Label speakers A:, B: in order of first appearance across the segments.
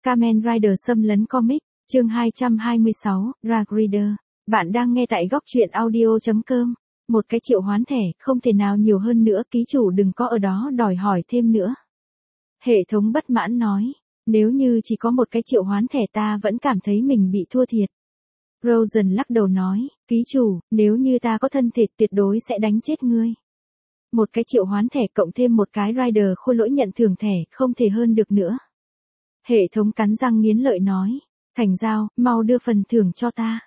A: Kamen Rider xâm lấn comic, chương 226, Drag Reader. Bạn đang nghe tại góc truyện audio.com. Một cái triệu hoán thẻ, không thể nào nhiều hơn nữa, ký chủ đừng có ở đó đòi hỏi thêm nữa. Hệ thống bất mãn nói, nếu như chỉ có một cái triệu hoán thẻ ta vẫn cảm thấy mình bị thua thiệt. Rosen lắc đầu nói, ký chủ, nếu như ta có thân thể tuyệt đối sẽ đánh chết ngươi. Một cái triệu hoán thẻ cộng thêm một cái rider khôi lỗi nhận thưởng thẻ, không thể hơn được nữa. Hệ thống cắn răng nghiến lợi nói, thành giao, mau đưa phần thưởng cho ta.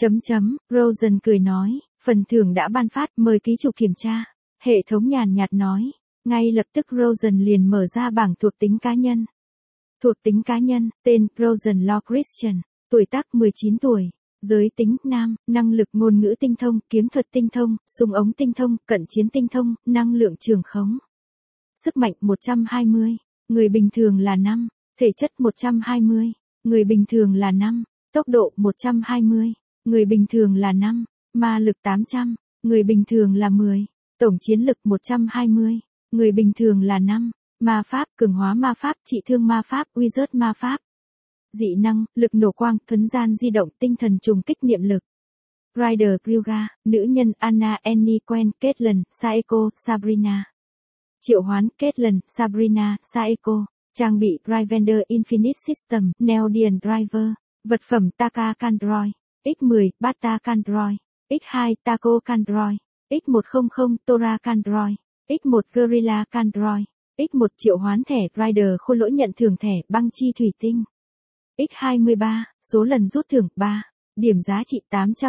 A: Rosen cười nói, phần thưởng đã ban phát, mời ký chủ kiểm tra. Hệ thống nhàn nhạt nói, ngay lập tức Rosen liền mở ra bảng thuộc tính cá nhân. Thuộc tính cá nhân, tên, Rosen Law Christian, tuổi tác 19 tuổi. Giới tính, nam, năng lực ngôn ngữ tinh thông, kiếm thuật tinh thông, súng ống tinh thông, cận chiến tinh thông, năng lượng trường khống. Sức mạnh 120, người bình thường là 5, thể chất 120, người bình thường là 5, tốc độ 120, người bình thường là 5, ma lực 800, người bình thường là 10, tổng chiến lực 120, người bình thường là 5, ma pháp, cường hóa ma pháp, trị thương ma pháp, wizard ma pháp. Dị năng, lực nổ quang, thuấn gian di động, tinh thần trùng kích niệm lực. Rider Ryuga, nữ nhân Anna, Annie, Gwen, Caitlyn, Saeko, Sabrina. Triệu hoán, Caitlyn, Sabrina, Saeko. Trang bị, Rivender Infinite System, Neodymium Driver. Vật phẩm, Taka Kandroid. X10, Bata Kandroid. X2, Taco Kandroid. X100, Tora Kandroid. X1, Gorilla Kandroid. X1 triệu hoán thẻ, Rider khôi lỗi nhận thưởng thẻ, băng chi thủy tinh. X23, số lần rút thưởng 3, điểm giá trị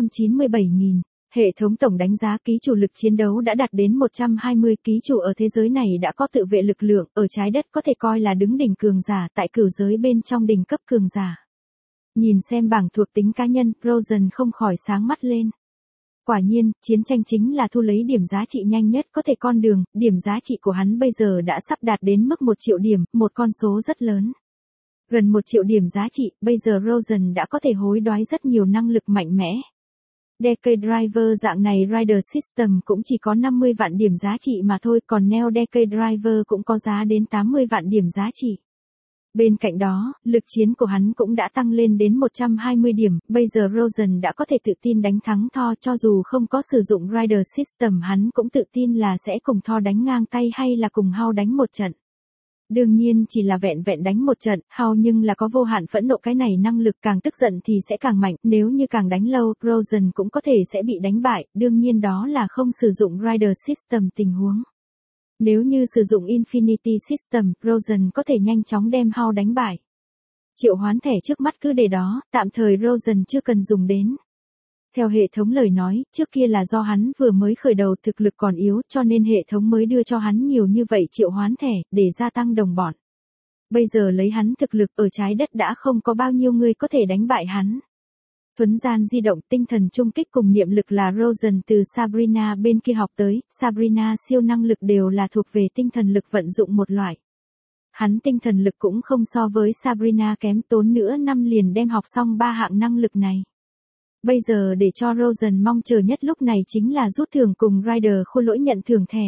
A: 897.000, hệ thống tổng đánh giá ký chủ lực chiến đấu đã đạt đến 120, ký chủ ở thế giới này đã có tự vệ lực lượng, ở trái đất có thể coi là đứng đỉnh cường giả, tại cửu giới bên trong đỉnh cấp cường giả. Nhìn xem bảng thuộc tính cá nhân, Rosen không khỏi sáng mắt lên. Quả nhiên, chiến tranh chính là thu lấy điểm giá trị nhanh nhất có thể con đường, điểm giá trị của hắn bây giờ đã sắp đạt đến mức 1 triệu điểm, một con số rất lớn. Gần 1 triệu điểm giá trị, bây giờ Rosen đã có thể hối đoái rất nhiều năng lực mạnh mẽ. Decade Driver dạng này Rider System cũng chỉ có 50 vạn điểm giá trị mà thôi, còn Neo Decade Driver cũng có giá đến 80 vạn điểm giá trị. Bên cạnh đó, lực chiến của hắn cũng đã tăng lên đến 120 điểm, bây giờ Rosen đã có thể tự tin đánh thắng Thor, cho dù không có sử dụng Rider System hắn cũng tự tin là sẽ cùng Thor đánh ngang tay hay là cùng Hulk đánh một trận. Đương nhiên chỉ là vẹn vẹn đánh một trận, Hulk nhưng là có vô hạn phẫn nộ, cái này năng lực càng tức giận thì sẽ càng mạnh, nếu như càng đánh lâu, Rosen cũng có thể sẽ bị đánh bại, đương nhiên đó là không sử dụng Rider System tình huống. Nếu như sử dụng Infinity System, Rosen có thể nhanh chóng đem Hulk đánh bại. Triệu hoán thẻ trước mắt cứ để đó, tạm thời Rosen chưa cần dùng đến. Theo hệ thống lời nói, trước kia là do hắn vừa mới khởi đầu thực lực còn yếu cho nên hệ thống mới đưa cho hắn nhiều như vậy triệu hoán thẻ, để gia tăng đồng bọn. Bây giờ lấy hắn thực lực ở trái đất đã không có bao nhiêu người có thể đánh bại hắn. Thuấn gian di động, tinh thần trung kích cùng niệm lực là Rosen từ Sabrina bên kia học tới, Sabrina siêu năng lực đều là thuộc về tinh thần lực vận dụng một loại. Hắn tinh thần lực cũng không so với Sabrina kém, tốn nữa năm liền đem học xong 3 hạng năng lực này. Bây giờ để cho Rosen mong chờ nhất lúc này chính là rút thưởng cùng Rider khôi lỗi nhận thưởng thẻ.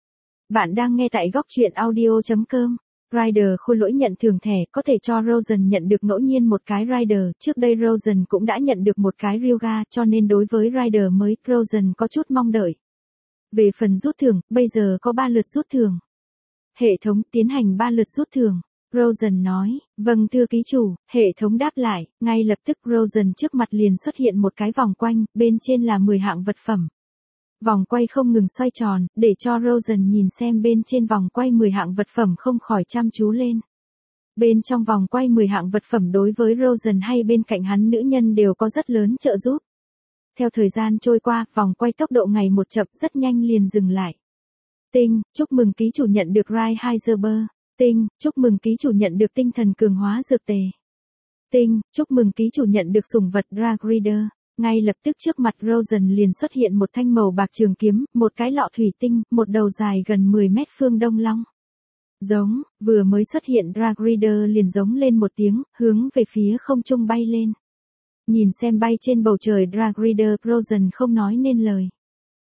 A: Bạn đang nghe tại góc truyện audio.com. Rider khôi lỗi nhận thưởng thẻ có thể cho Rosen nhận được ngẫu nhiên một cái Rider, trước đây Rosen cũng đã nhận được một cái Ryuga cho nên đối với Rider mới, Rosen có chút mong đợi. Về phần rút thưởng, bây giờ có 3 lượt rút thưởng. Hệ thống tiến hành 3 lượt rút thưởng. Rosen nói, vâng thưa ký chủ, hệ thống đáp lại, ngay lập tức Rosen trước mặt liền xuất hiện một cái vòng quanh, bên trên là 10 hạng vật phẩm. Vòng quay không ngừng xoay tròn, để cho Rosen nhìn xem bên trên vòng quay 10 hạng vật phẩm không khỏi chăm chú lên. Bên trong vòng quay 10 hạng vật phẩm đối với Rosen hay bên cạnh hắn nữ nhân đều có rất lớn trợ giúp. Theo thời gian trôi qua, vòng quay tốc độ ngày một chậm, rất nhanh liền dừng lại. Tinh, chúc mừng ký chủ nhận được Rai Heiserber. Tinh, chúc mừng ký chủ nhận được tinh thần cường hóa dược tề. Tinh, chúc mừng ký chủ nhận được sủng vật Drag Reader. Ngay lập tức trước mặt Rosen liền xuất hiện một thanh màu bạc trường kiếm, một cái lọ thủy tinh, một đầu dài gần 10 mét phương đông long. Giống, vừa mới xuất hiện Drag Reader liền giống lên một tiếng, hướng về phía không trung bay lên. Nhìn xem bay trên bầu trời Drag Reader, Rosen không nói nên lời.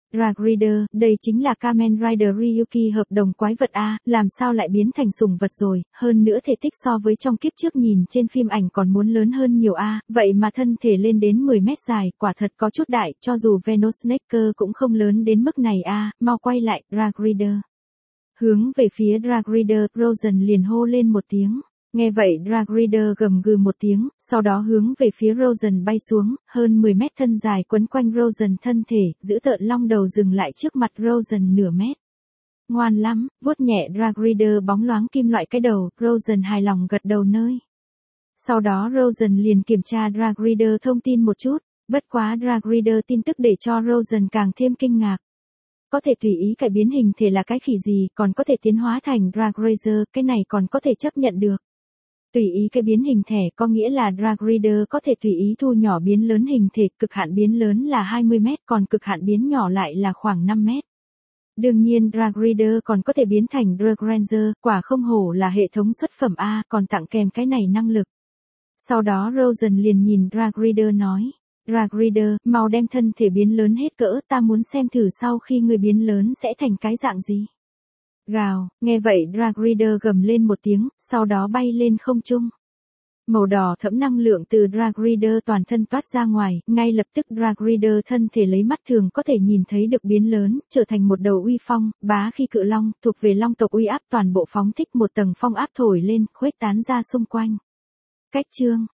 A: Drag Reader, đây chính là Kamen Rider Ryuki hợp đồng quái vật A, làm sao lại biến thành sủng vật rồi, hơn nữa thể tích so với trong kiếp trước nhìn trên phim ảnh còn muốn lớn hơn nhiều A, vậy mà thân thể lên đến 10 mét dài, quả thật có chút đại, cho dù Venosnacker cũng không lớn đến mức này A, mau quay lại, Drag Reader. Hướng về phía Drag Reader, Rosen liền hô lên một tiếng. Nghe vậy Drag Reader gầm gừ một tiếng, sau đó hướng về phía Rosen bay xuống, hơn 10 mét thân dài quấn quanh Rosen thân thể, giữ tợn long đầu dừng lại trước mặt Rosen nửa mét. Ngoan lắm, vuốt nhẹ Drag Reader bóng loáng kim loại cái đầu, Rosen hài lòng gật đầu nơi. Sau đó Rosen liền kiểm tra Drag Reader thông tin một chút, bất quá Drag Reader tin tức để cho Rosen càng thêm kinh ngạc. Có thể tùy ý cải biến hình thể là cái khỉ gì, còn có thể tiến hóa thành Drag Racer, cái này còn có thể chấp nhận được. Tùy ý cái biến hình thể có nghĩa là Drag Reader có thể tùy ý thu nhỏ biến lớn hình thể, cực hạn biến lớn là 20 mét, còn cực hạn biến nhỏ lại là khoảng 5 mét. Đương nhiên Drag Reader còn có thể biến thành Drag Ranger, quả không hổ là hệ thống xuất phẩm A, còn tặng kèm cái này năng lực. Sau đó Rosen liền nhìn Drag Reader nói. Drag Reader, mau đem thân thể biến lớn hết cỡ, ta muốn xem thử sau khi người biến lớn sẽ thành cái dạng gì. Gào, nghe vậy Drag Reader gầm lên một tiếng, sau đó bay lên không trung. Màu đỏ thẫm năng lượng từ Drag Reader toàn thân toát ra ngoài, ngay lập tức Drag Reader thân thể lấy mắt thường có thể nhìn thấy được biến lớn, trở thành một đầu uy phong, bá khi cự long, thuộc về long tộc uy áp toàn bộ phóng thích một tầng phong áp thổi lên, khuếch tán ra xung quanh. Cách chương